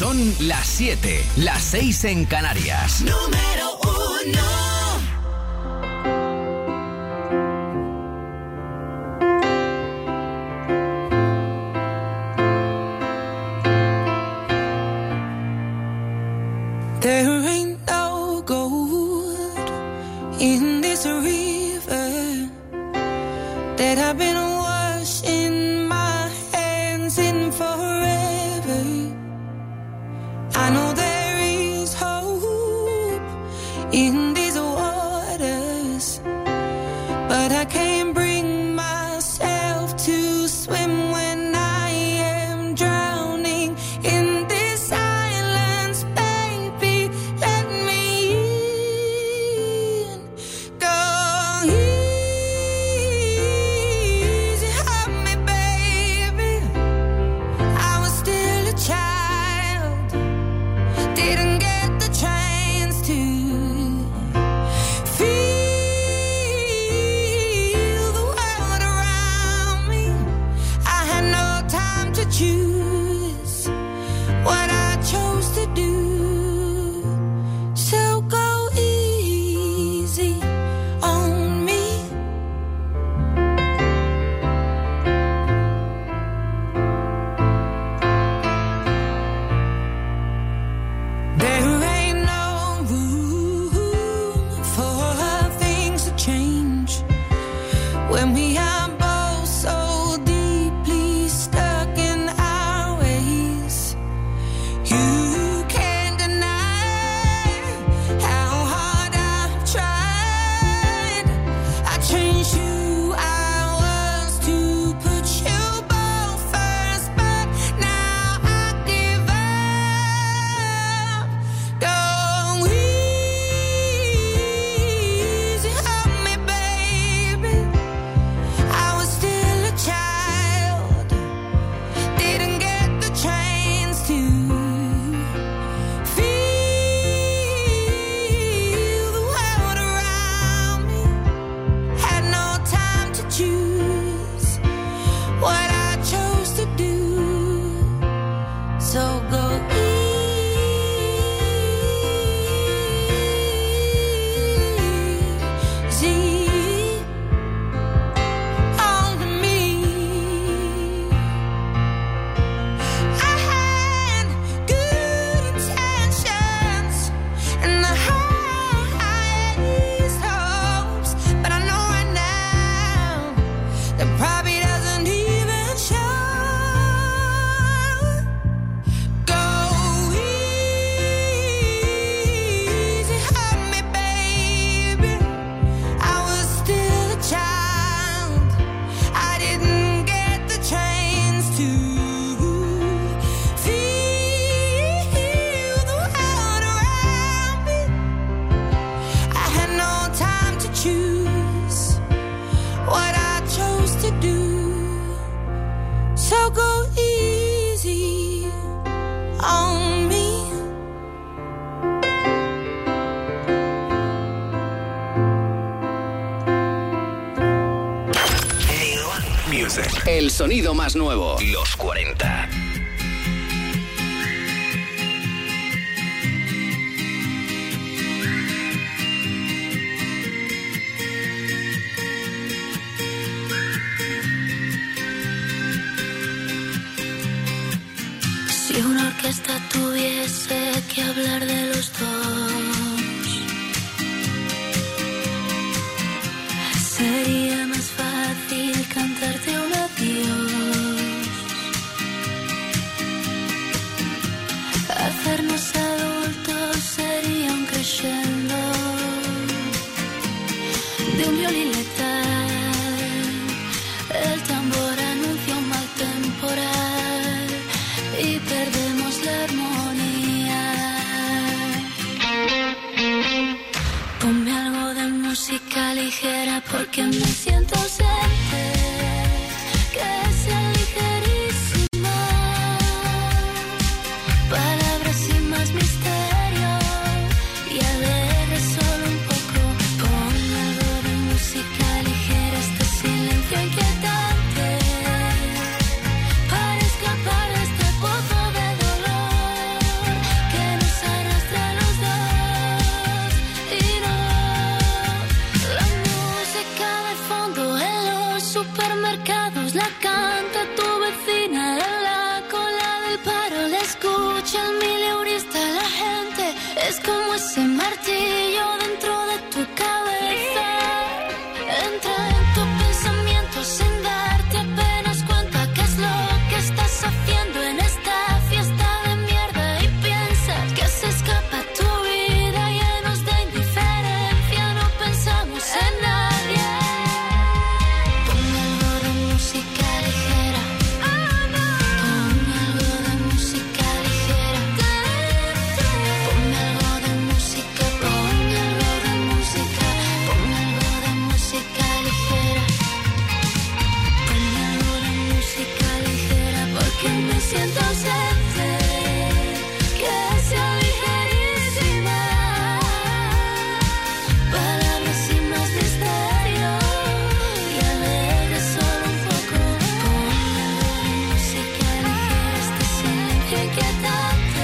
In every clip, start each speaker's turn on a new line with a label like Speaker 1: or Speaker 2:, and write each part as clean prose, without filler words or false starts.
Speaker 1: Son las 7, las 6 en Canarias.
Speaker 2: Número 1.
Speaker 1: El sonido más nuevo, los 40.
Speaker 3: Si una orquesta tuviese que hablar de los dos, sería más fácil cantarte un adiós, hacernos adultos sería un crescendo de un violín letal, el tambor anuncia un mal temporal y perdemos la armonía. siento ausente, que sea ligerísima. Palabras sin más misterio y alegre solo un poco. Con música ligera este silencio inquietante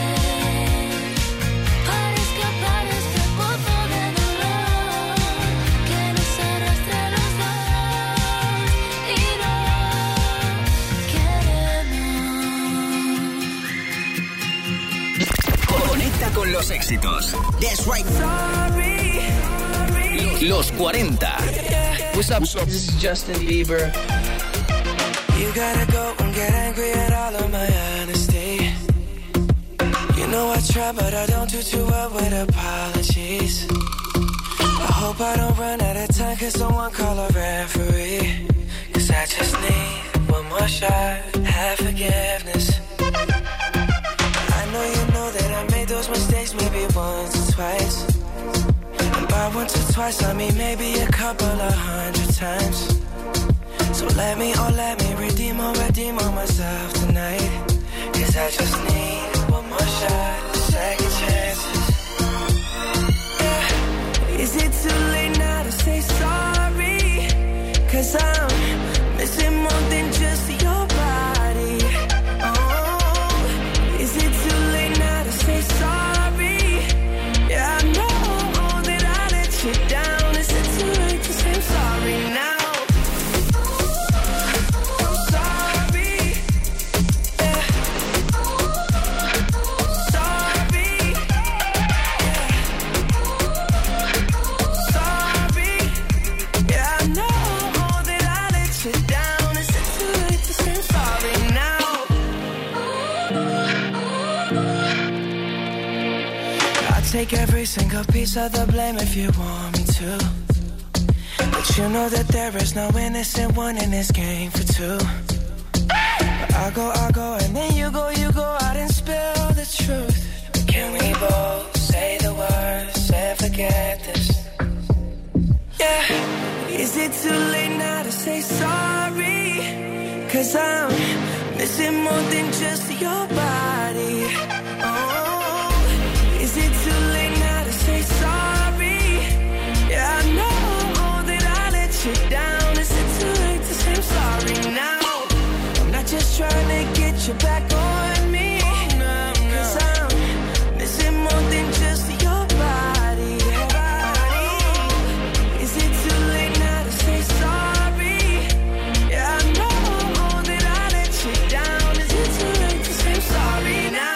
Speaker 3: para escapar de este pozo de dolor que nos arrastra a los dos y no queremos.
Speaker 1: Conecta con los éxitos. That's right. Los 40.
Speaker 2: What's up? This is Justin Bieber.
Speaker 4: You gotta go and get angry at all of my honesty. You know I try, but I don't do too well with apologies. I hope I don't run out of time, cause someone call a referee. Cause I just need one more shot, have forgiveness. I know you know that I made those mistakes maybe once or twice. And by once or twice I mean maybe a couple of 100 times. So let me redeem on myself tonight. Cause I just need one more shot, second chances. Yeah. Is it too late now to say sorry? Cause I'm missing more than just your body. Oh, is it too late now to say sorry? Yeah, I know that I let you down. Is it too late to say I'm sorry now? Take every single piece of the blame if you want me to. But you know that there is no innocent one in this game for two. But I go, and then you go out and spill the truth. Can we both say the words and forget this? Yeah. Is it too late now to say sorry? Cause I'm missing more than just your body. Oh. Is it too late now to say sorry? Yeah, I know that I let you down. Is it too late to say I'm sorry now? I'm not just trying to get you back on me. Cause I'm missing more than just your body. Is it too late now to say sorry? Yeah, I know that I let you down. Is it too late to say I'm sorry now?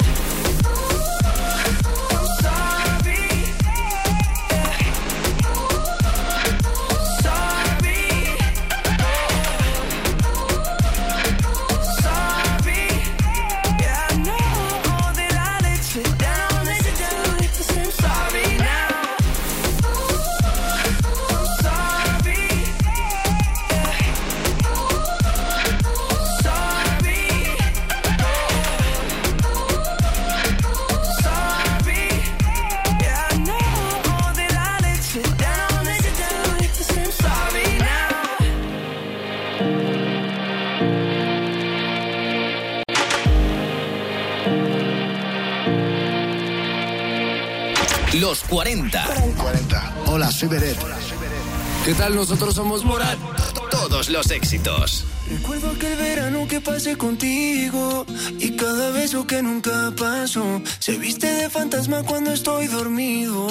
Speaker 1: Los 40.
Speaker 5: Hola, soy Beret.
Speaker 2: ¿Qué tal? Nosotros somos Morat.
Speaker 1: Todos los éxitos.
Speaker 4: Recuerdo aquel verano que pasé contigo y cada beso que nunca pasó se viste de fantasma cuando estoy dormido.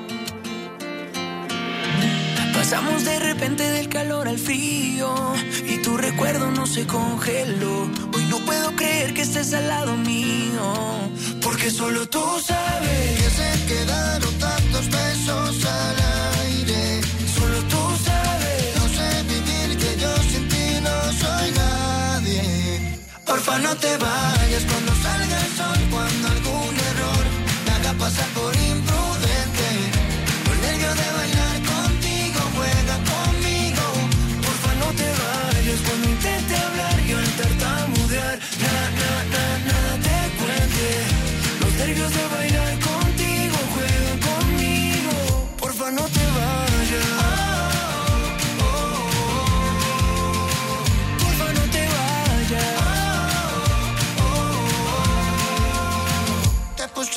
Speaker 4: Pasamos de repente del calor al frío y tu recuerdo no se congeló. Hoy no puedo creer que estés al lado mío, porque solo tú sabes
Speaker 5: Que se quedaron tantos besos al aire.
Speaker 4: Solo tú sabes.
Speaker 5: No sé vivir, que yo sin ti no soy nadie.
Speaker 4: Porfa, no te vayas cuando salga el sol, cuando algún error me haga pasar por imprudente. Por nervio de bailar contigo, juega conmigo. Porfa, no te vayas cuando intente hablar y al tartamudear nada te cuente. Los nervios de bailar contigo, juega conmigo. Porfa, no te vayas. Porfa, no te vayas.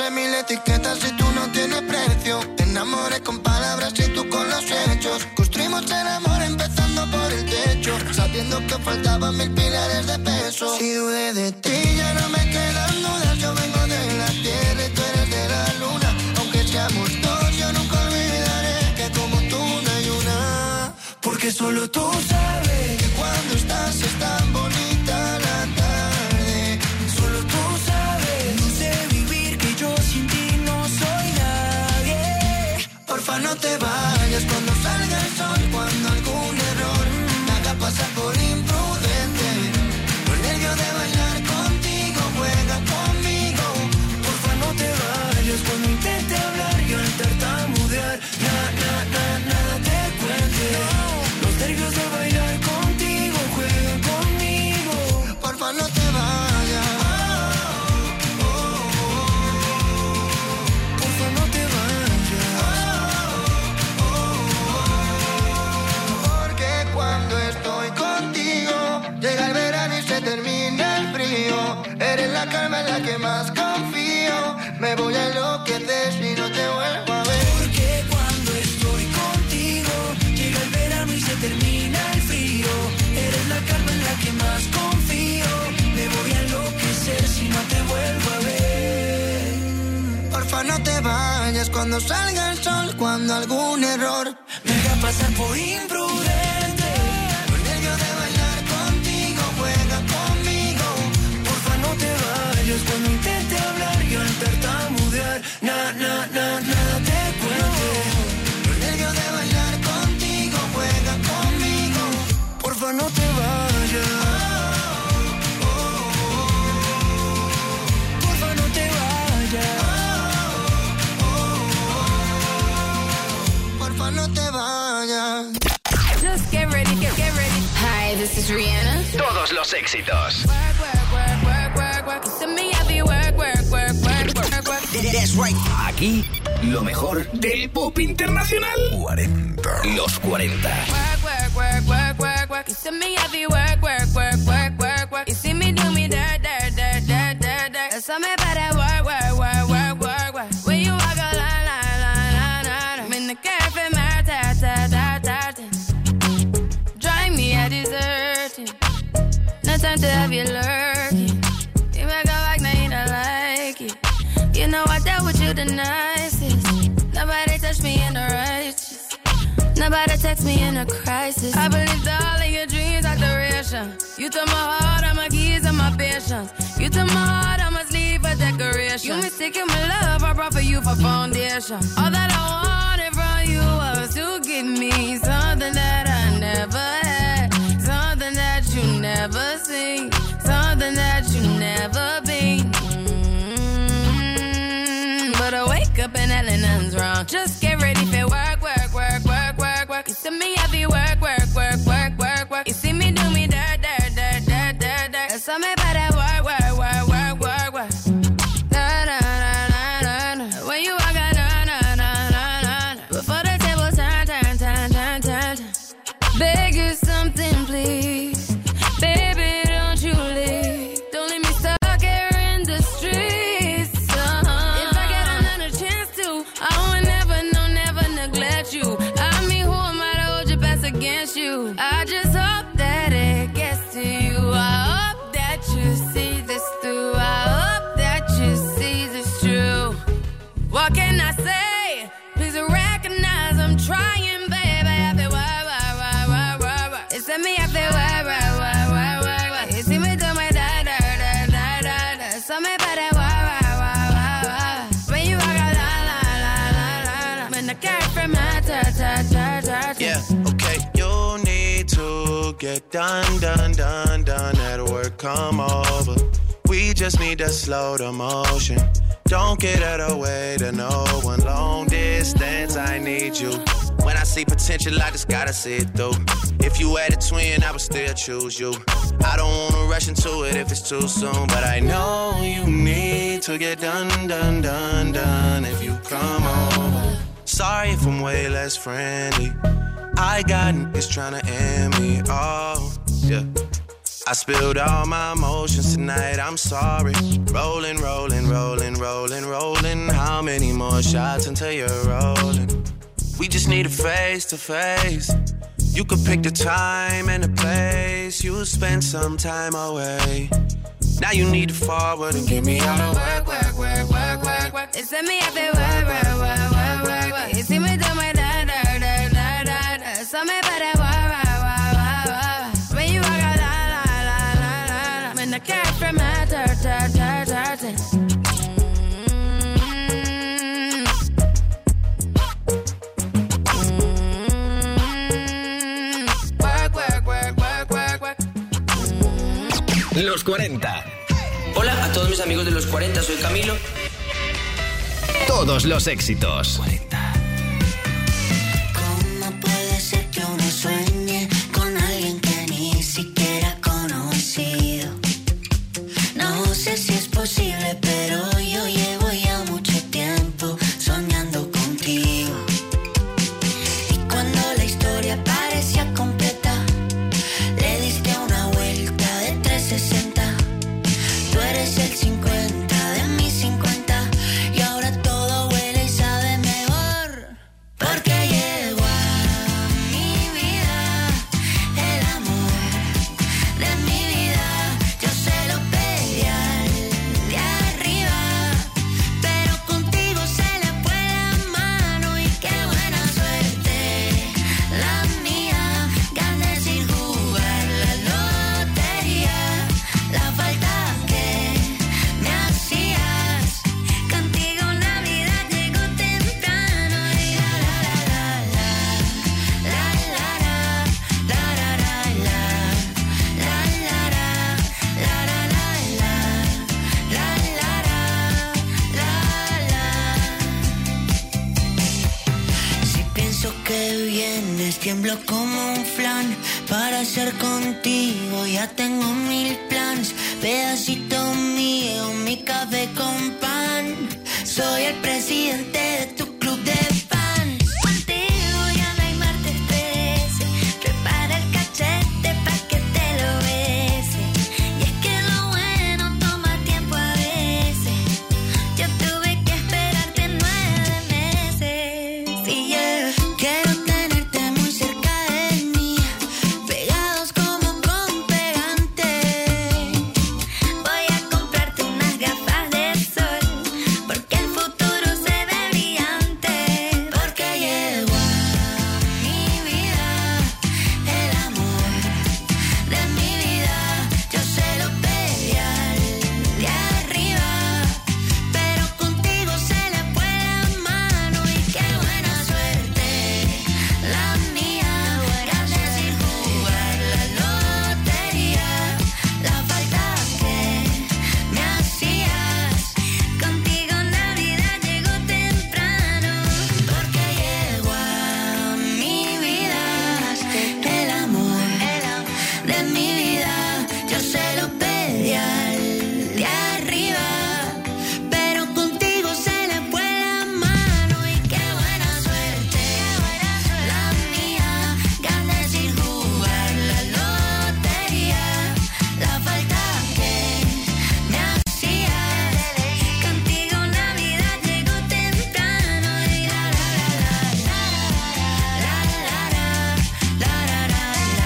Speaker 5: entre mil etiquetas y tú no tienes precio. Te enamoré con palabras y tú con los hechos. Construimos el amor empezando por el techo, sabiendo que faltaban 1000 pilares de peso. Si dudé de ti ya no me quedan dudas. Yo vengo de la tierra y tú eres de la luna. Aunque seamos dos, yo nunca olvidaré que como tú no hay una. Porque solo tú sabes que cuando estás es tan bonita la tarde. Solo tú sabes, no sé vivir, que yo sin ti no soy nadie. Porfa no te vayas cuando salga el sol, cuando algún error me haga pasar por imprudente. Los nervios de bailar contigo, juega conmigo. Porfa no te vayas cuando intente hablar y al tartamudear nada te cuente. Los nervios de bailar contigo, juega conmigo. Porfa no te vayas. Porfa no te vayas. Porque cuando estoy contigo llega el verano y se termina el frío. Eres la calma en la que más confío. Me voy a enloquecer si no te vuelvo a ver. Porque cuando estoy contigo llega el verano y se termina el frío. Eres la calma en la que más confío. Me voy a enloquecer si no te vuelvo a ver. Porfa no te vayas cuando salga el sol, cuando algún error me haga pasar por imprudente. Los nervios de bailar contigo, juega conmigo. Porfa no te vayas cuando intente hablar y al tartamudear nada te cuente. Los nervios de bailar contigo, juega conmigo. Porfa no te vayas. Porfa no te vayas. Porfa no te vayas.
Speaker 3: Just get ready, get ready. Hi, this is Rihanna.
Speaker 1: Todos los éxitos.
Speaker 3: Work. You send me heavy work.
Speaker 1: That's right. Aquí, lo mejor del pop internacional. 40. Los 40.
Speaker 3: Work. You send me heavy work. You see me do me dirt. Tell me about that work. When you walk a line. I'm in the cafe, my ta. Drive me a dessert. No time to have you lurking. You make a like, now you don't like it. You know I dealt with you the nicest. Nobody touched me in the righteous. Nobody text me in a crisis. I believed all of your dreams are duration. You took my heart, all my keys, and my patience. You took my heart, I must leave a decoration. You mistaken my love, I brought for you for foundation. All that I wanted from you was to give me something that I never had, something that you never seen, something that you never been. But I wake up and hell nothing's wrong. Just get ready for work. You see me heavy work. You see me do me dirt. Tell me about that work. When you walk out, before the table turn. Beg you something, please. Baby, don't you leave. Don't leave me stuck here in the streets. If I get another chance to, I would never neglect you. I mean, who am I to hold your best against you? I just hope that it gets to you. I hope that you see this through. I hope that you see this true. What can I say? Please recognize I'm trying, baby. I feel work. It's me, I feel work. You see me do my da. So me about that work. When you walk out, la. When the car from my ta.
Speaker 6: Yeah, okay. You need to get done. At work, come over. We just need to slow the motion. Don't get out of the way to no one. Long distance, I need you. When I see potential, I just gotta see it through. If you had a twin, I would still choose you. I don't wanna rush into it if it's too soon, but I know you need to get done. If you come over. Sorry if I'm way less friendly. I got niggas tryna end me. Oh, yeah. I spilled all my emotions tonight, I'm sorry. Rolling more shots until you're rolling. We just need a face to face. You could pick the time and the place. You'll spend some time away. Now you need to forward and give me all the work, work, work, work, work, work.
Speaker 3: It's me up there, work, work, work, work, work, work. You see me do my da da da da da da. So me better work, work, work, work, work. When you walk out, la la la la la. When the cat from my dirt, dirt, dirt, dirt.
Speaker 1: Los 40.
Speaker 7: Hola a todos mis amigos de los 40, soy Camilo.
Speaker 1: Todos los éxitos.
Speaker 8: 40. ¿Cómo puede ser que uno sueñe con alguien que ni siquiera ha conocido? No sé si es posible, pero yo llevo ya mucho tiempo soñando contigo. Y cuando la historia parecía completa, le diste una vuelta de 360. Tú eres el 50 de mis 50 y ahora todo huele y sabe mejor. Porque llegó a mi vida el amor de mi vida. Yo se lo pedí al de arriba, pero contigo se le fue la mano y qué buena suerte la mía. Gané sin jugar la lotería, la falta que me hacías. Contigo Navidad llegó temprano y la la la la la la la la la la Si pienso que vienes, tiemblo como un flan. Para ser contigo ya tengo 1000 planes. Pedacito mío, mi café con pan. Soy el presidente de tu club de fans. Contigo ya no hay martes 13. Prepara el cachete pa' que te lo bese. Y es que lo bueno toma tiempo a veces. Yo tuve que esperarte 9 meses. Y yeah, quiero tenerte muy cerca de mí, pegados como con pegante. Voy a comprarte unas gafas de sol, porque el futuro se ve brillante. Porque llegó a mi vida el amor de mi vida. Yo se lo pedí al de arriba, pero contigo se le fue la mano y qué buena suerte la mía. Gané sin jugar la lotería, la falta que me hacías. Contigo Navidad llegó temprano, porque llegó a mi vida el amor de mi vida. Yo se lo pedí al de arriba, pero contigo se le fue la mano y qué buena suerte la mía. Gané sin jugar la lotería, la falta que me hacías. Contigo Navidad llegó temprano y la la la la la la la la la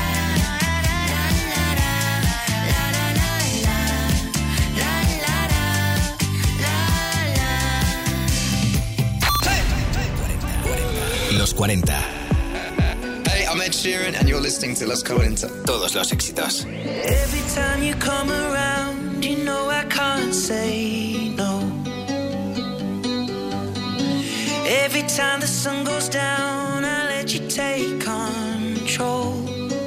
Speaker 1: Los 40.
Speaker 2: Hey, I'm Ed Sheeran and you're listening to Los 40.
Speaker 1: Todos los éxitos.
Speaker 4: Every time you come around, you know I can't say no. Every time the sun goes down, I let you take control.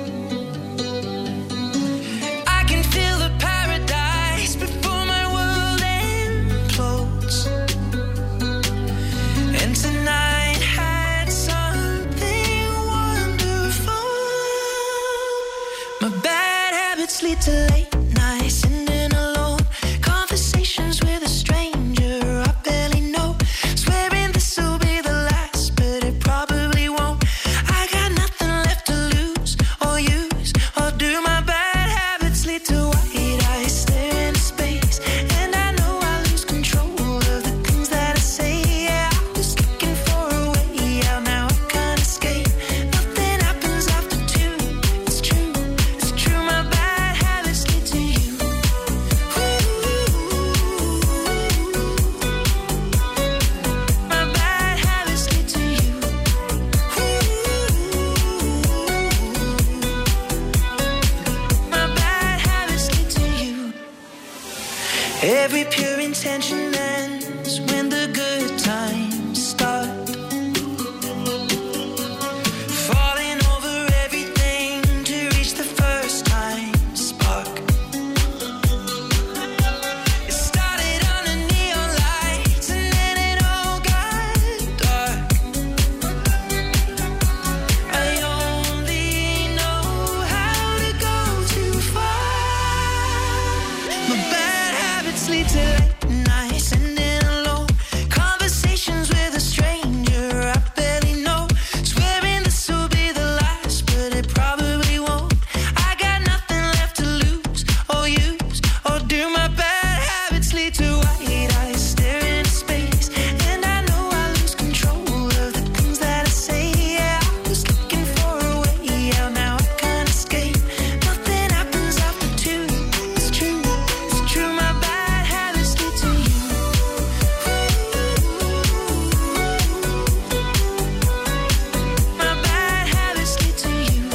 Speaker 4: I can feel the paradise before my world implodes. And tonight had something wonderful. My bad habits lead to late nights, sitting alone. Conversations with a stranger I barely know. Swearing this will be the last, but Every pure intention ends when the good times start. Falling over everything to reach the first time spark. It started under neon lights and then it all got dark. I only know how to go too far. My bad habits lead to late nights and then alone conversations with a stranger I barely know. Swearing this will be the last, but it probably won't. I got nothing left to lose or use or do. My bad habits lead to white eyes staring into space, and I know I lose control of the things that I say. Yeah, I was looking for a way out, now I can't escape. Nothing happens after two. It's true, it's true. My bad habits lead to you. My bad habits lead to you.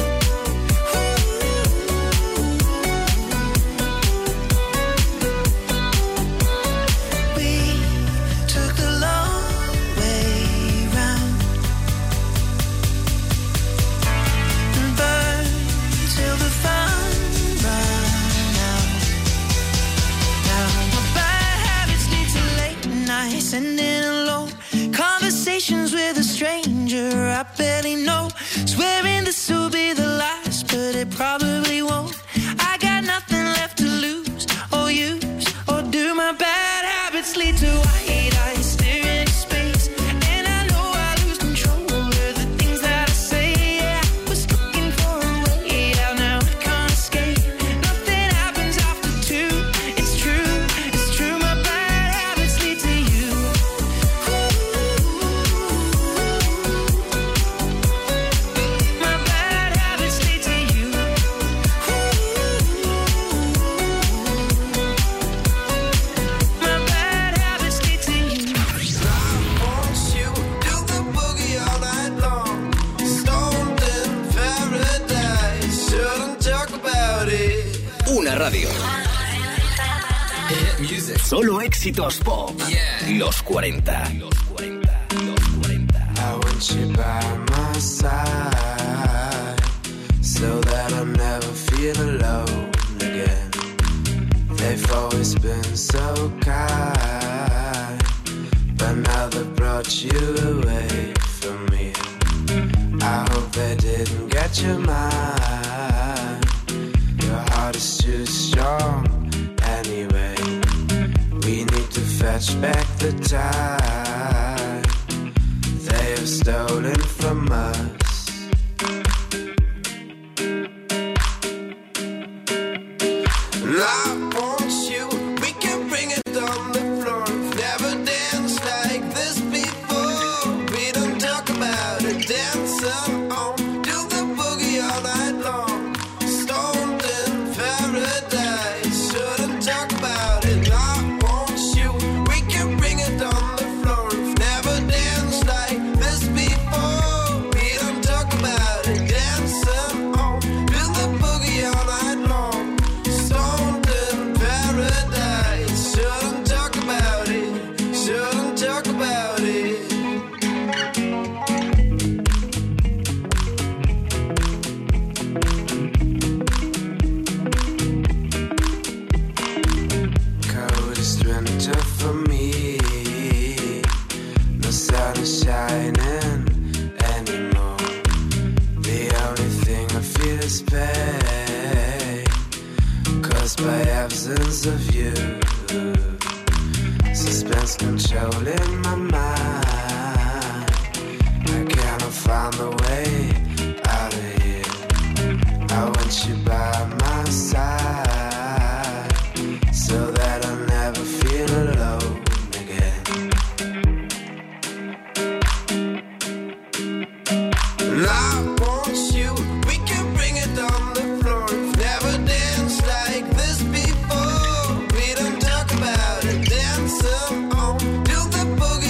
Speaker 4: We took the long way round and burned till the fun ran out. Now my bad habits lead to late nights and then alone conversations with a stranger I barely know. Swearing this will be the last, but it probably won't. I got nothing left to lose or use or do. My bad habits lead to white eyes staring into space, and I know I lose control of the things that I say. Yeah, I was looking for a way out, now I can't escape. Nothing happens after two. It's true, it's true. My bad habits lead to you. My bad habits lead to you. My bad habits lead to you.
Speaker 5: Won't you do the boogie all night long? Stoned in paradise. Shouldn't talk about it.
Speaker 1: Una radio. Solo éxitos pop. Los 40.
Speaker 5: I want you by my side, so that I'll never feel alone again. They've always been so kind, but now they brought you away from me. I hope they didn't get your mind. Your heart is too strong anyway. We need to fetch back the time they have stolen from us. And I want you, we can bring it on the floor. Never danced like this before. We don't talk about it, dancing on. Do the boogie all night long. Stoned in paradise. Shouldn't talk about it. I want you, we can bring it on the floor. Never danced like this before. We don't talk about it, dancing on. Do the boogie all night long. Stoned in paradise. Shouldn't talk about it. Shouldn't talk about it. Coldest winter for me. No sun is shining anymore. The only thing I feel is pain, caused by absence of you. Suspense controlling my mind. I cannot find the way out of here. I want you by my side, so that I'll never feel alone again. And I want you, we can bring it on the floor. Never danced like this before. We don't talk about it, dancing on. Do the boogie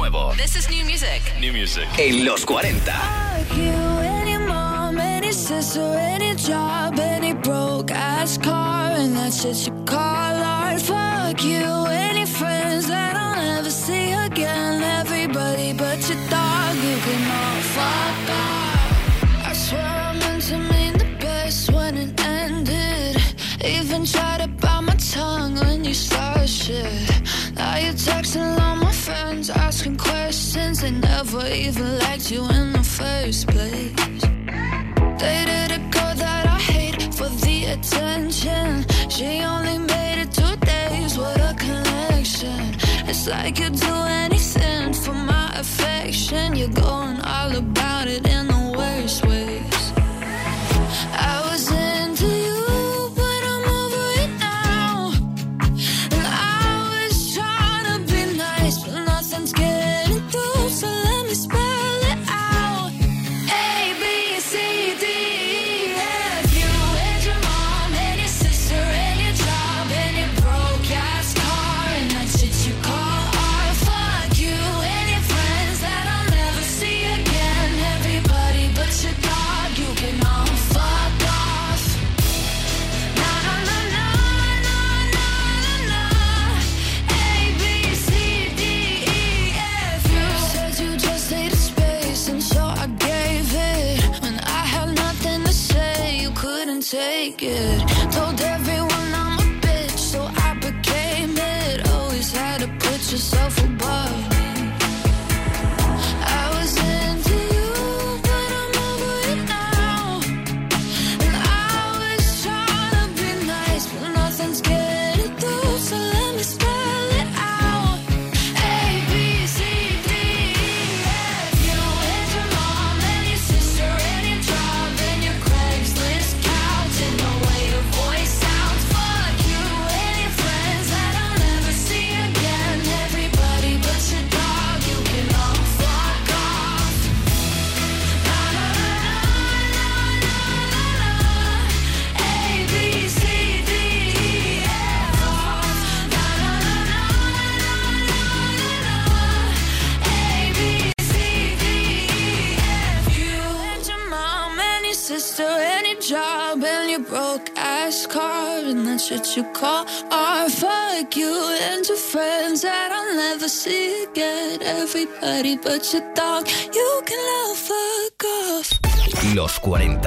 Speaker 1: nuevo.
Speaker 9: This is new music.
Speaker 1: New music. En los 40.
Speaker 3: Fuck you, any mom, any sister, any job, any broke ass car, and that's shit you call art. Fuck you, any friends that I'll never see again. Everybody but your dog, you can all fuck off. I swear I meant to mean the best when it ended. Even tried to bite my tongue when you started shit. Now you're texting all my friends, asking questions. They never even liked you in the first place. Dated a girl that I hate for the attention. She only made it 2 days, what a connection. It's like you'd do anything for my affection. You're going all about it in the worst ways. I was into you, but I'm over it now. And I was trying to be nice, but nothing's getting through, so let me spell it out. A, B, C, D, E, F, you and your mom and your sister and your job and your broke ass car, and that shit you call art. Fuck you and your friends that I'll never see again. Everybody but your dog, you can all fuck off. Na na na na na na na na. A, B, C, D, E, F. You said you just needed space, and so I gave it. When I had nothing to say, you couldn't take it. Told everyone I'm a bitch, so I became it. Always had to put yourself above me. I was into you, but I'm over it now. And I was trying to be nice, but nothing's getting through, so let me spell it out. A, B, C, D, E, F. You and your mom and your sister and your job and your Craigslist couch and the way your voice sounds. Fuck you and your friends that I'll never see again. Everybody but your dog, you can all fuck off. Na na na na na na na. A, B, C, D, E, F. Na na na na na na na. A, B, C, D, E, F. You and your mom and your sister and your job and your broke ass car, and that's shit you call art. Fuck you and your friends that I'll never see again. Everybody but your dog, you can all fuck off.
Speaker 1: Los 40.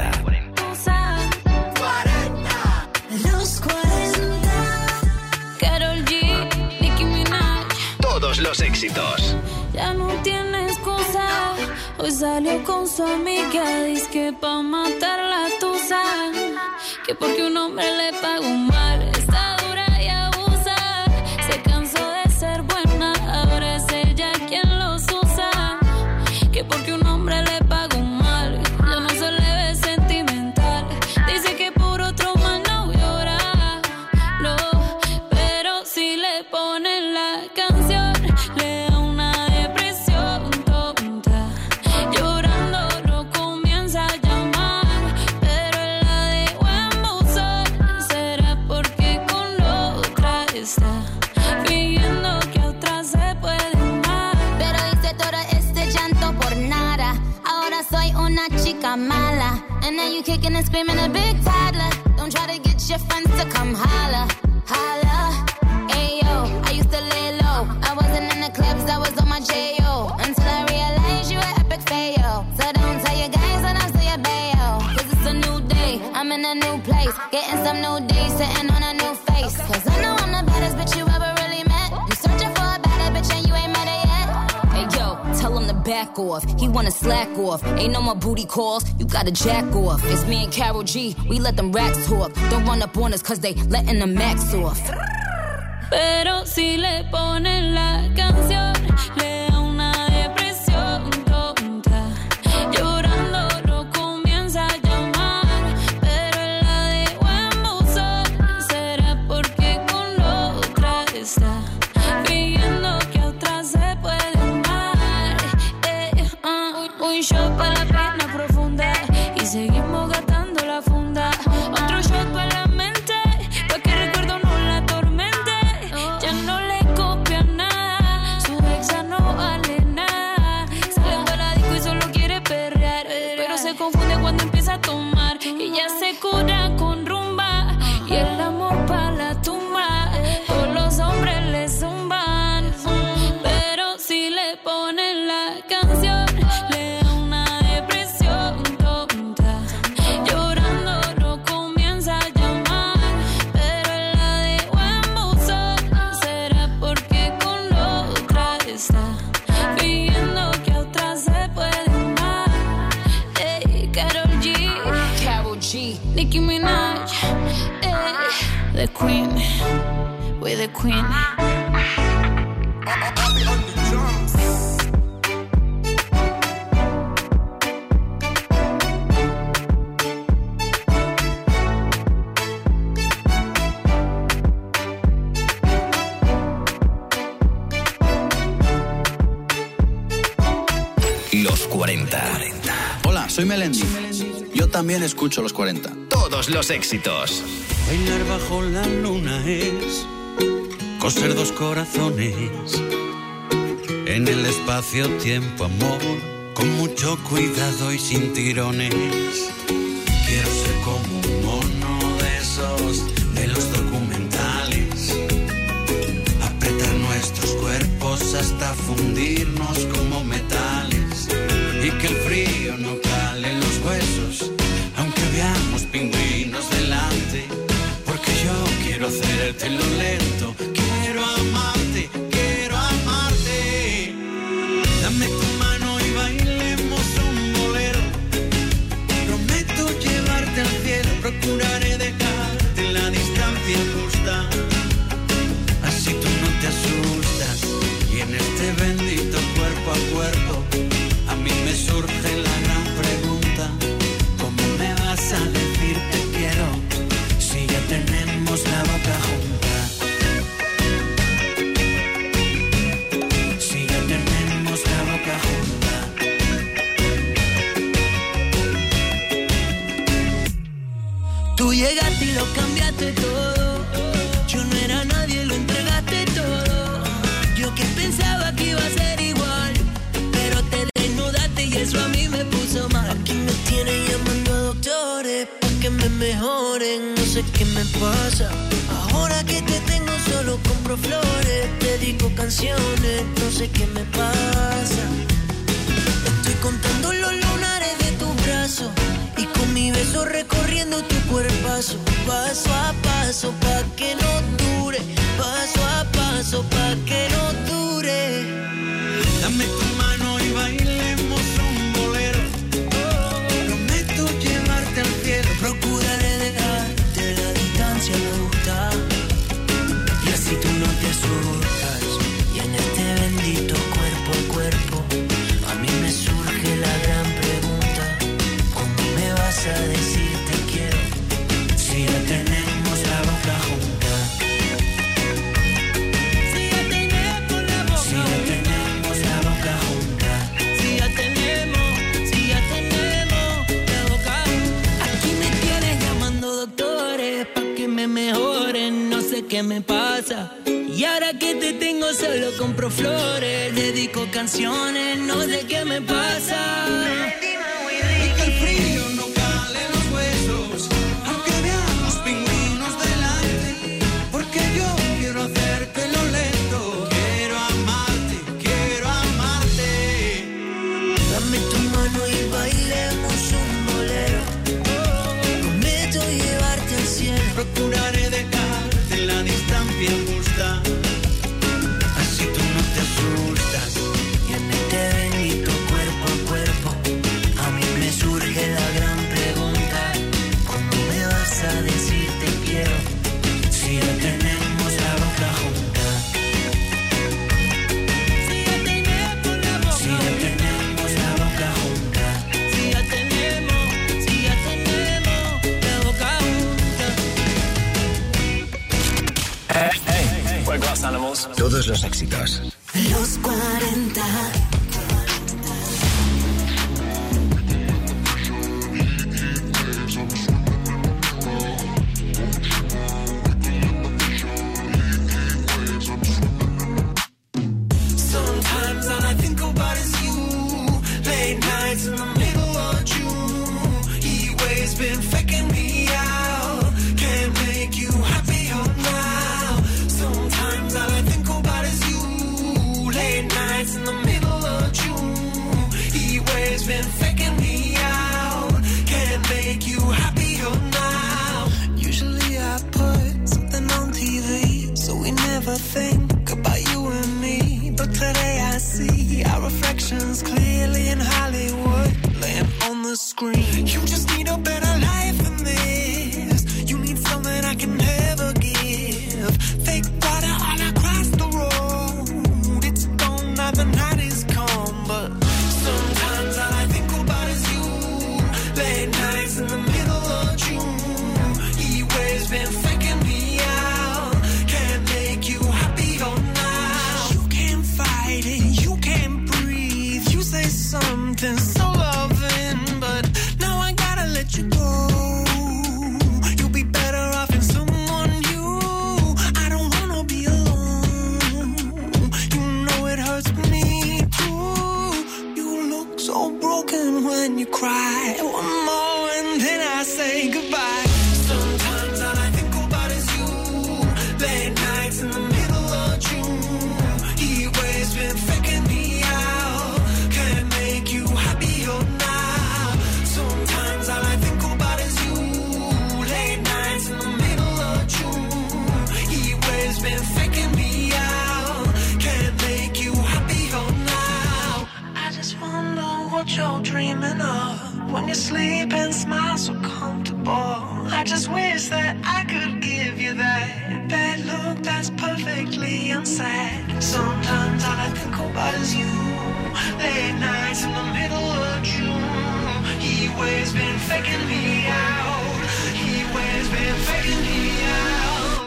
Speaker 3: Los 40. Karol G, Nicki Minaj.
Speaker 1: Todos los éxitos.
Speaker 3: Ya no tiene excusa. Hoy salió con su amiga, dice que pa' matar la tusa. Que porque un hombre le pagó mal, está dura y abusa. Se cansó de ser buena, ahora es ella quien los usa. Que porque un hombre le pagó mal, ya no se le ve sentimental. Dice que por otro más no llora, no. Pero si le ponen la canción, le da una depresión tonta. Llorando no comienza a llamar, pero él la dejó en buzón. Será porque con la otra está fingiendo que otra se puede amar.
Speaker 8: Pero hice todo este llanto por nada. Ahora soy una chica mala. And now you kicking and screaming a big toddler. Don't try to get your friends to come holla, holla. Ayo, I used to lay low. I wasn't in the clubs, I was on my J.O. Until I realized you were epic fail. So don't tell your guys and I'll tell your bayo. Cause it's a new day, I'm in a new place. Getting some new days, sitting on a new face. Cause I know I'm the baddest bitch you ever really met. You searching for a better bitch and you ain't met her yet. Hey yo, tell him to back off. He wanna slack off. Ain't no more booty calls, you gotta jack off. It's me and Karol G, we let them racks talk. Don't run up on us cause they letting the max off.
Speaker 3: Pero si le ponen la canción, le da una depresión tonta. Llorando no comienza a llamar, pero él la dejó en buzón. Será porque con la otra está fingiendo que otra se puede amar. Un shot para la pena profunda y seguimos gastando la funda. Otro shot para la mente, pa' que recuerdo no la atormente. Ya no le copia nada, su ex ya no canción le da una depresión tonta. Llorando no comienza a llamar, pero él la dejó en buzón. ¿Será porque con otra está fingiendo que a otra se puede amar? Ey, Karol G, Nicki Minaj, the Queen, we're the Queen.
Speaker 1: Los 40.
Speaker 9: Hola, soy Melendi. Yo también escucho los 40.
Speaker 1: Todos los éxitos.
Speaker 10: Bailar bajo la luna es coser dos corazones. En el espacio-tiempo, amor, con mucho cuidado y sin tirones. Quiero ser como un mono de esos, de los documentales. Apretar nuestros cuerpos hasta fundirnos como metales. Y que el frío no cale en los huesos, aunque veamos pingüinos delante. Porque yo quiero hacértelo lento. Quiero amarte, quiero amarte. Dame tu mano y bailemos un bolero. Prometo llevarte al cielo. Procuraré dejarte la distancia justa. Así tú no te asustas. Y en este bendito cuerpo a cuerpo, a mí me surge la gran pregunta: ¿cómo me vas a decir te quiero si ya tenemos la boca junta? Si ya tenemos la boca junta.
Speaker 8: Tú llegaste y lo cambiaste todo. Yo no era nadie, lo entregaste todo. Yo que pensaba que iba a ser igual, pero te desnudaste y eso a mí me puso mal. Aquí me tienen llamando a doctores pa' que me mejoren. No sé qué me pasa. Ahora que te tengo solo compro flores, dedico canciones. No sé qué me pasa. Estoy contando los lunares de tus brazos y con mi beso recorriendo tu cuerpazo. Paso a paso pa' que no dure. Paso a paso pa' que no dure.
Speaker 10: Dame tu mano y bailemos un bolero. Prometo llevarte al cielo.
Speaker 8: Procuraré dejarte la distancia justa. Y así tú no te asustas. Y en este bendito cuerpo a cuerpo, a mí me surge la gran pregunta: ¿cómo me vas a decir te quiero si ya tenemos la boca junta? Si ya tenemos la boca, si ya tenemos la boca junta. Si ya tenemos la boca junta. Aquí me tienes llamando doctores pa' que me mejoren. No sé qué me pasa. Y ahora que te tengo solo compro flores, dedico canciones. No sé qué me pasa.
Speaker 10: Y que el frío no cale en los huesos, aunque veamos pingüinos delante. Porque yo quiero hacértelo lento. Quiero amarte, quiero amarte.
Speaker 8: Dame tu mano y bailemos un bolero. Prometo llevarte al cielo.
Speaker 10: Procuraré dejarte la distancia justa. Así tú no te asustas.
Speaker 8: Y en este bendito cuerpo a cuerpo, a mí me surge la gran pregunta: ¿cómo me vas a decir te quiero si ya tenemos la boca junta? Si ya tenemos la boca, si ya tenemos la boca junta. Si ya tenemos la boca junta.
Speaker 1: World Class Animals. Todos los éxitos.
Speaker 8: Los 40.
Speaker 4: Sometimes all I think about is you. Late nights in the middle of June. He waves been faking me out. Can't make you happier now. Sometimes all I think about is you. Late nights in the middle of June. so broken when you cry. One more and then I say goodbye. Sometimes all I think about is you. Late nights in the middle of June. He always been faking me out. Can't make you happier now. Sometimes all I think about is you. Late nights in the middle of June. He always been faking me out. Can't make you happier now. I just wonder what you're dreaming of when you sleep and smile so comfortable. I just wish that I could give you that bad look that's perfectly unsaid. Sometimes all I think about is you. Late nights in the middle of June. He always been faking me out. He always been faking me out.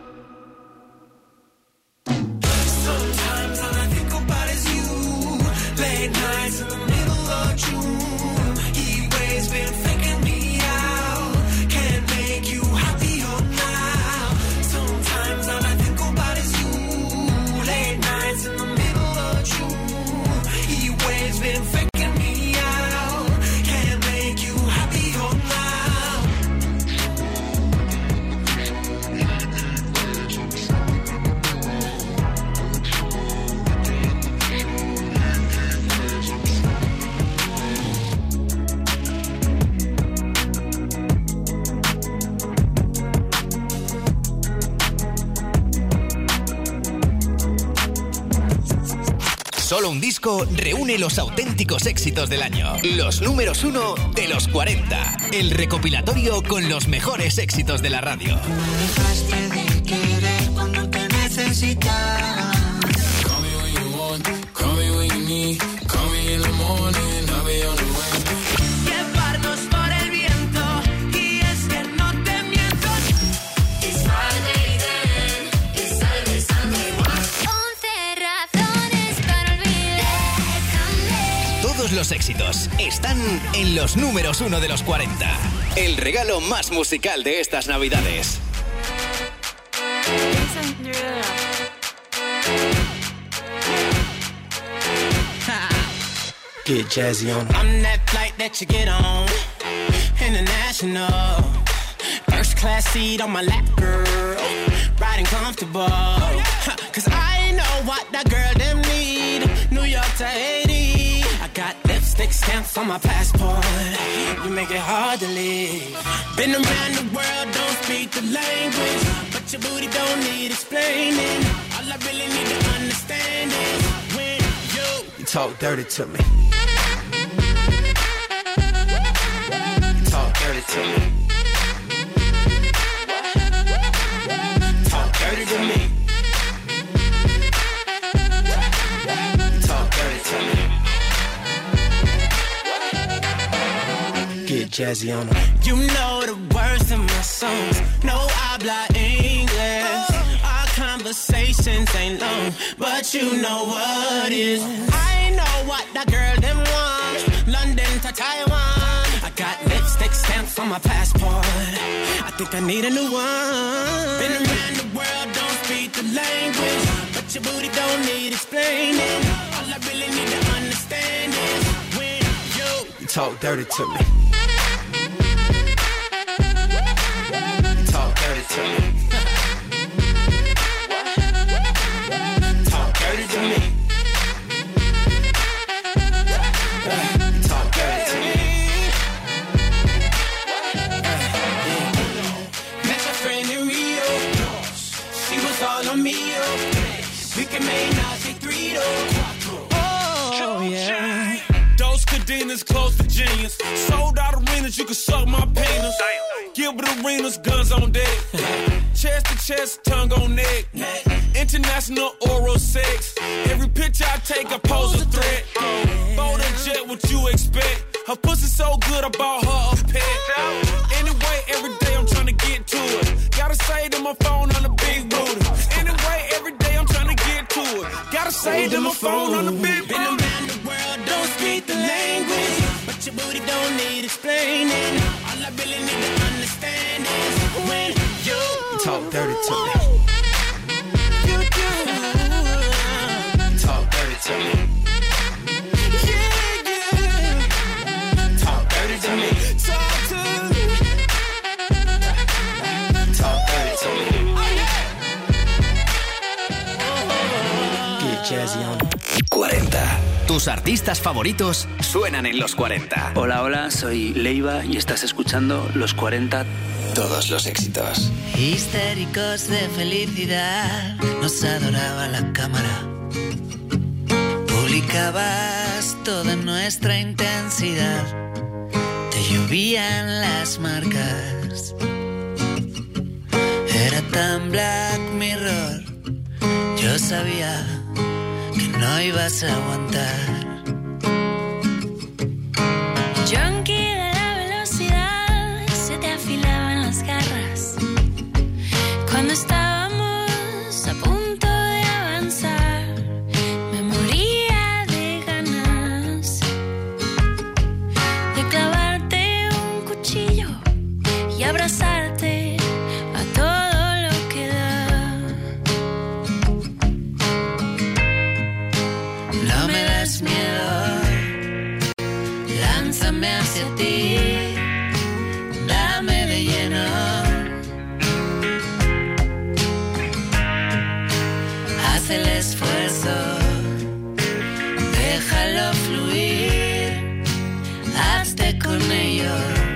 Speaker 4: Sometimes all I think about is you. Late nights in the middle of June. He always been faking me out. Can't make you happier now. Sometimes all I think about is you. Late nights in the middle of June. He always been faking me out. Can't make you happier now.
Speaker 1: Solo un disco reúne los auténticos éxitos del año. Los números 1 de los 40. El recopilatorio con los mejores éxitos de la radio.
Speaker 4: Me dejaste de querer cuando te necesitaba.
Speaker 11: Call me when you want, call me when you need. Call me in the morning, I'll be on the way.
Speaker 4: Llevarnos por el viento y es que no te miento. It's Friday then, it's Saturday, Sunday, what?
Speaker 3: 11 razones para olvidarte.
Speaker 1: Todos los éxitos están en los números 1 de los 40. El regalo más musical de estas navidades.
Speaker 4: Get jazzy on.
Speaker 12: I'm that flight that you get on. International. First class seat on my lap, girl. Riding comfortable. Cause I know what that girl them need. New York to Haiti. I got lipstick stamps on my passport. You make it hard to leave. Been around the world, don't speak the language. But your booty don't need explaining. All I really need to understand is when you
Speaker 4: talk dirty to me. Talk dirty to me. Talk dirty to me. Talk dirty to me. Get jazzy on them.
Speaker 12: You know the words in my songs. No habla English. Our conversations ain't long, but you know what is. I know what that girl them want. London to Taiwan. I got lipstick stamps on my passport. I think I need a new one. Been around the world, don't speak the language, but your booty don't need explaining. All I really need to understand is when you
Speaker 4: talk dirty to me. Talk dirty to me. Talk dirty to me. Talk dirty to me.
Speaker 12: Met my friend in Rio. She was all on me. We can make Nazi 3 Oh yeah.
Speaker 11: Those cadenas close to genius. Sold out arenas, you can suck my penis. Gilbert Arenas, guns on deck. Chest to chest, tongue on neck. International oral sex. Every picture I take, I pose a threat. Bold and jet, what you expect? Her pussy so good, I bought her a pet. Anyway, every day I'm trying to get to it. Gotta say to my phone on the big booty. Anyway, every day I'm trying to get to it. Gotta say to my phone on the big booty.
Speaker 12: Been around the world, don't speak the language, but your booty don't need explaining. All I really need to understand is when you
Speaker 4: talk dirty to me.
Speaker 12: You
Speaker 4: talk dirty to me.
Speaker 12: Yeah, yeah.
Speaker 1: Tus artistas favoritos suenan en los 40.
Speaker 9: Hola, hola, soy Leiva y estás escuchando Los 40.
Speaker 1: Todos los éxitos.
Speaker 13: Histéricos de felicidad, nos adoraba la cámara. Publicabas toda nuestra intensidad. Te llovían las marcas. Era tan Black Mirror. Yo sabía que no ibas a aguantar.
Speaker 3: Junkie de la velocidad, se te afilaban las garras. Cuando estábamos a punto de avanzar, me moría de ganas de clavarte un cuchillo y abrazarte a todo lo que da. No me das miedo, lánzame hacia ti, dame de lleno. Haz el esfuerzo, déjalo fluir, hazte con ello.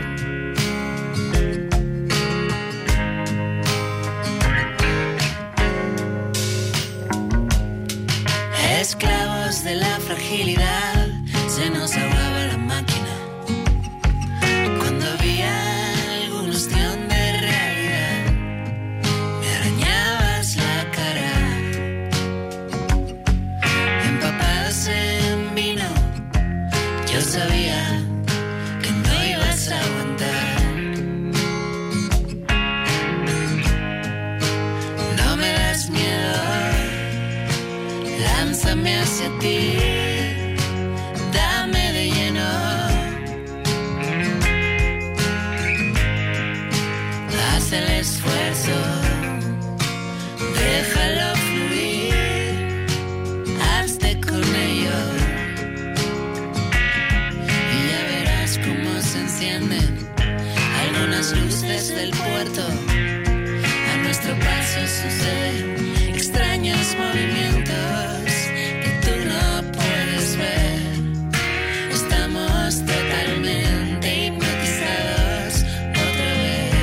Speaker 3: Esclavos de la fragilidad, se nos ahogaba la máquina. Cuando había algún ostión de realidad, me arañabas la cara. Empapados en vino, yo sabía que no ibas a aguantar. No me das miedo, lánzame hacia ti, dame de lleno. Haz el esfuerzo, déjalo fluir, hazte con ello. Y ya verás cómo se encienden algunas luces del puerto. A nuestro paso suceden extraños movimientos que tú no puedes ver. Estamos totalmente hipnotizados otra vez.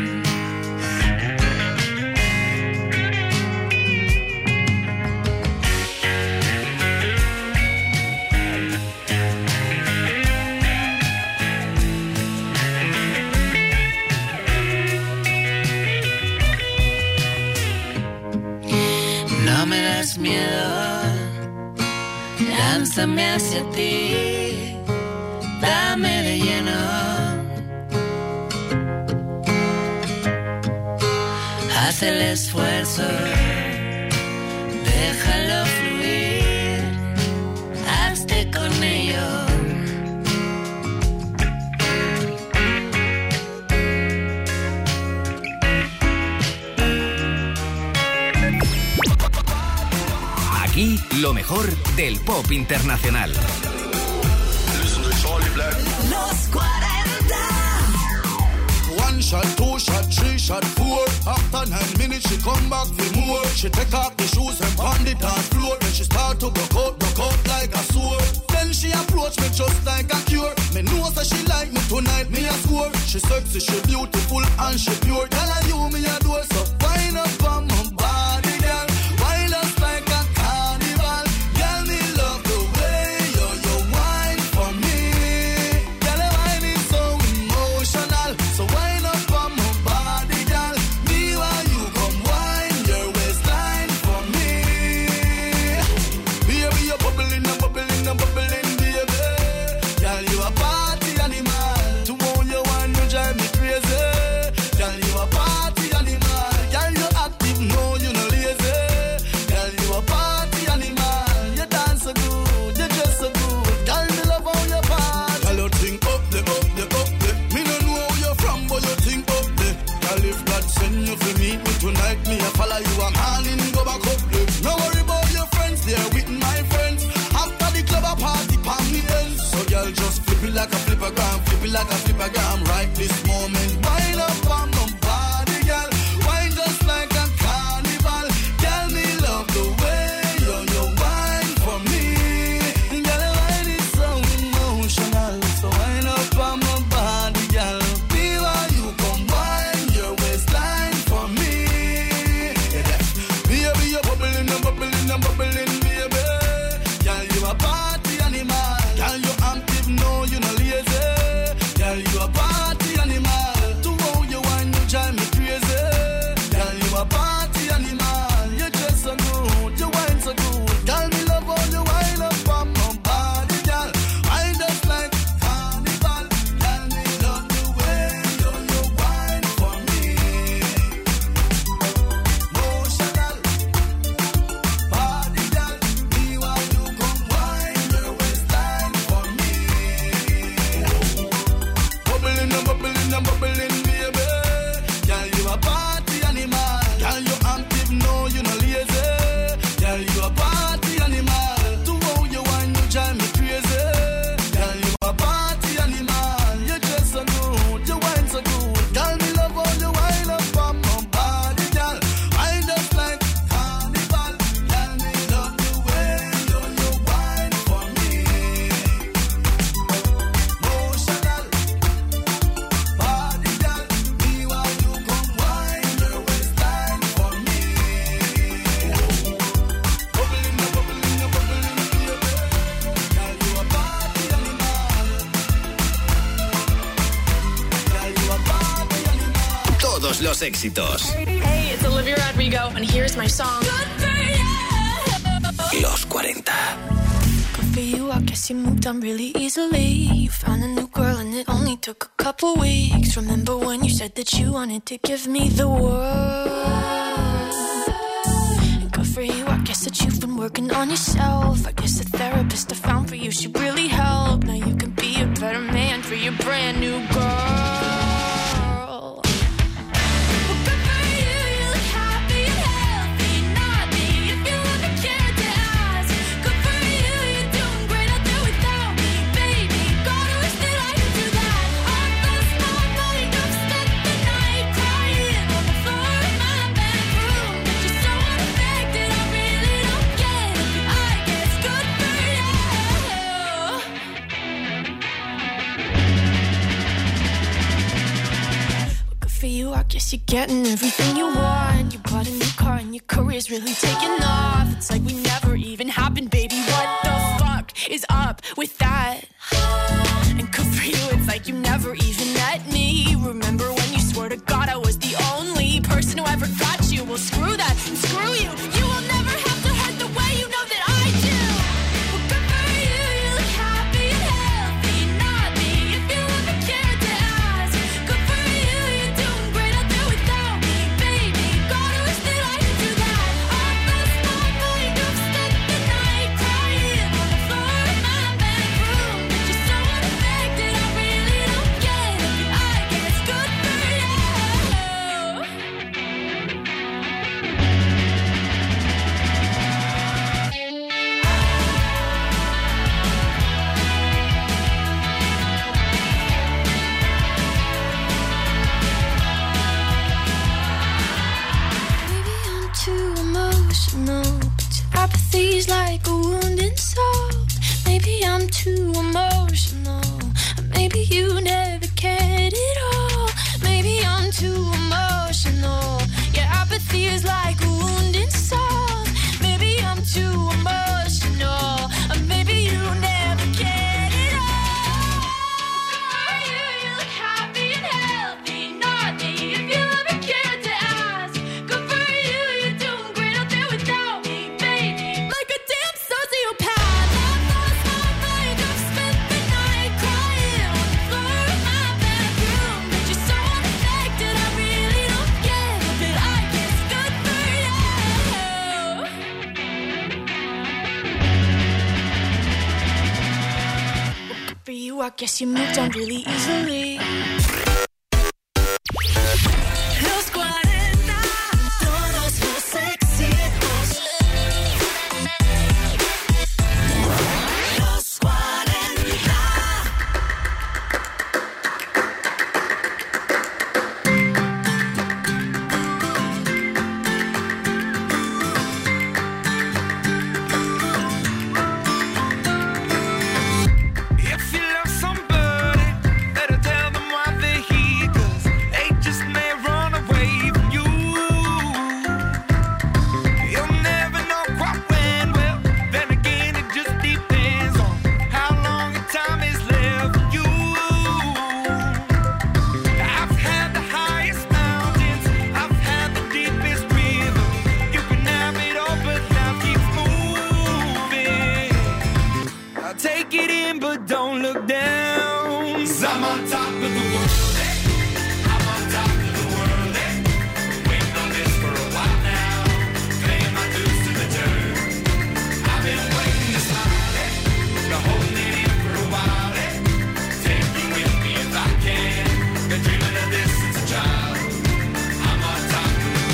Speaker 3: No me das miedo, lánzame hacia ti, dame de lleno. Haz el esfuerzo, déjalo fluir, hazte con ello.
Speaker 1: Aquí lo mejor del pop internacional.
Speaker 5: Los 40. One shot, two shot, three shot, four. After 9 minutes, she come back for more. She take off the shoes and pound it on floor. Then she start to broke out like a sword. Then she approach me just like a cure. Me know that she like me tonight, me a score. She sexy, she beautiful and she pure. Tell her you me a door, so wind up on my body, girl. Wind up like a carnival. Girl, me love the way you wine for me. Girl, the wine is so emotional. So wind up on my body, girl. Me while you come wine your waistline for me. Baby, you're bubbling and bubbling and bubbling, baby. Girl, you a party animal. To own your wine, you drive me crazy. Girl, you a party animal. Girl, you active, no, you no lazy. Girl, you a party animal. You dance so good, you dress so good. Girl, me love how you party. Girl, you think up the. Me no know where you're from, but you think up the. Girl, if God send you to meet me tonight, me a follow you, I'm hauling, go back up the. No worry about your friends, they're with my friends. After the club, a party, palm me ends. So girl, just flip it like a flippergram, flip it like a flippergram. Right this moment, wind up on my body, girl. Wine just like a carnival. Girl, me love the way you wine for me. Girl,
Speaker 1: todos los éxitos.
Speaker 14: Hey, it's Olivia Rodrigo, and here's my song.
Speaker 1: Los 40.
Speaker 3: Good for you, I guess you moved on really easily. You found a new girl and it only took a couple weeks. Remember when you said that you wanted to give me the world? And good for you, I guess that you've been working on yourself. I guess the therapist I found for you should really help. Now you can be a better man for your brand new girl. I guess you're getting everything you want. You bought a new car and your career's really taking off. It's like we never even happened, baby. What the fuck is up with that? And good for you, it's like you never even met me. Remember when you swore to God I was the only person who ever got you? Well, screw that and screw you. You will never have to hurt the way you know that I do. Well, good for you, you look happy and healthy. Not me, if you ever cared to ask. Good for you, you're doing great out there without me, baby. God, I wish that I could do that. I lost my mind, I've spent the night crying on the floor in my bedroom. But you're so unaffected, I really don't get it. But I guess good for you. Maybe I'm too emotional, but your apathy's like a wounded soul. Maybe I'm too emotional, or maybe you never cared at all. Maybe I'm too emotional, your apathy is like a wounded soul. Maybe I'm too emotional, or maybe you never cared at all. You look happy and healthy, not me, if you ever cared to ask. Good for you, you're doing great out there without me, baby. Like a damn sociopath, I've lost my mind, I've spent the night crying on the floor of my bedroom. But you're so unaffected, I really don't get it. But I guess good for you. Good for you, I guess you moved on really easily. Los 40, todos los éxitos. Los 40.
Speaker 11: If you love somebody, better tell them why they're here, 'cause they just may run away from you. You'll never know quite when, well, then again it just depends on how long the time is left for you. I've had the highest mountains, I've had the deepest river. You can have it all, but now keep moving. I'll take it in, but don't look down. 'Cause I'm on top of the world, eh? I'm on top of the world, eh? Waiting on this for a while now. Paying my dues to the dirt. I've been waiting to smile, eh? Been holding it in for a while, eh? Take you with me if I can. Been dreaming of this since a child. I'm on top of the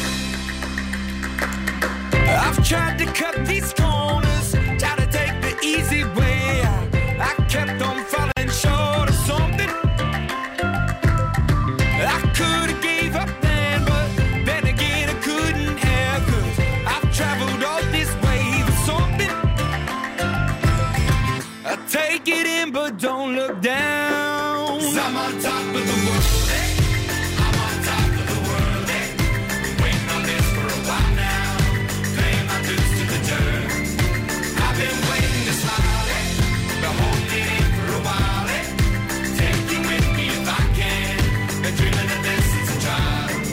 Speaker 11: world. I've tried to cut these corners, tried to take the easy way out. I kept on falling short of something. I could have gave up then, but then again I couldn't have, 'cause I've traveled all this way for something. I take it in, but don't look down. 'Cause I'm on top of the world, eh? I'm on top of the world, eh? Waiting on this for a while now. Paying my dues to the dirt. I've been waiting to smile, eh? Been holding it in for a while, eh? Take you with me if I can. Been dreaming of this since a child.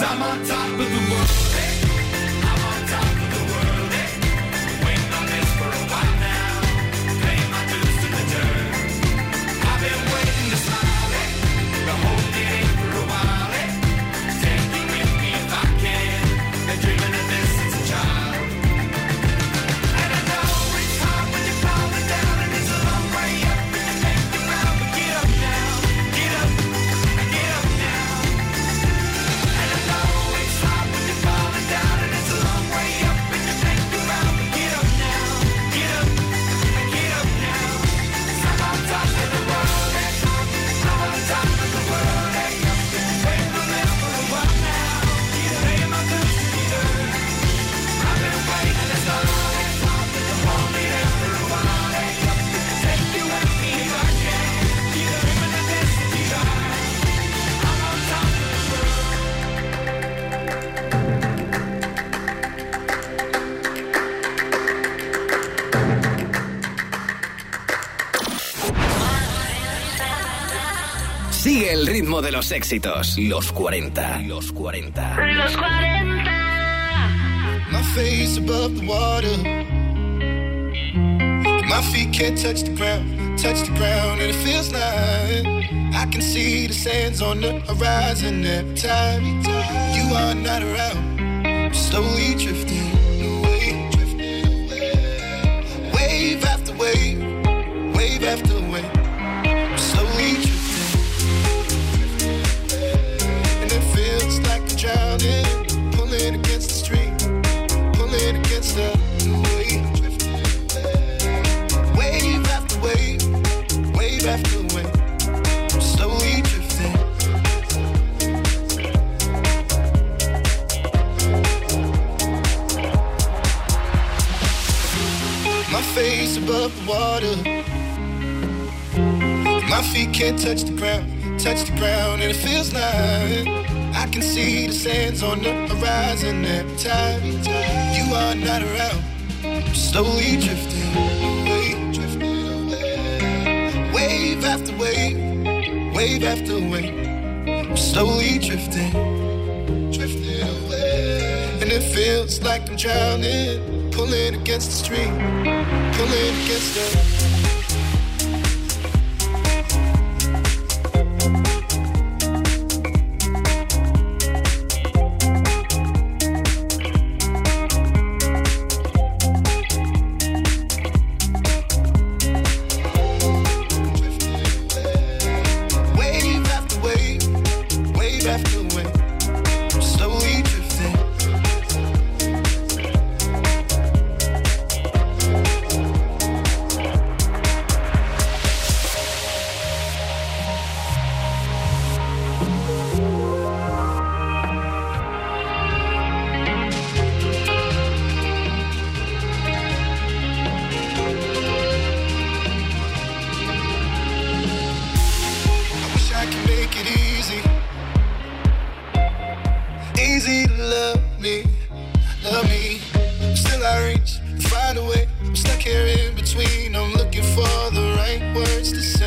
Speaker 11: I'm on top of the world. Hey, I'm on top of the world. Hey, waiting on this for a while now. Paying my dues to the dirt. I've been waiting to smile. Hey, to hold the aim for a while. Hey, take you with me if I can. Been dreaming of this since a child. And I know it's hard when you're falling down, and it's a long way up, and you make it round, but get up now. Get up, get up now. And I know it's hard when you're falling down, and it's a long way up, and you make it round, but get up now. Get up, get up now. 'Cause I'm on top of the world, hey. I'm on top of the world, hey. Waiting for this for a while now. Paying my dues to the dirt. I've been waiting this long, hey. Hold me there for a while, hey. Take you with me if I can. Dreaming of this in the dark. I'm on top of the world.
Speaker 1: Sigue el ritmo de los éxitos. Los 40. Los 40.
Speaker 3: Los 40.
Speaker 5: My face above the water. My feet can't touch the ground, and it feels like I can see the sands on the horizon every time you are not around. I'm slowly drifting away, wave after wave, wave after wave. I'm slowly drifting, and it feels like I'm drowning, pulling against the stream, pulling against the wave. Wave after wave, wave after wave, I'm slowly drifting. My face above the water. My feet can't touch the ground, and it feels like I can see the sands on the horizon every time you are not around. I'm slowly drifting away, wave after wave, wave after wave. I'm slowly drifting away, and it feels like I'm drowning, pulling against the stream, pulling against the. Easy to love me. Still I reach, find a way. I'm stuck here in between. I'm looking for the right words to say.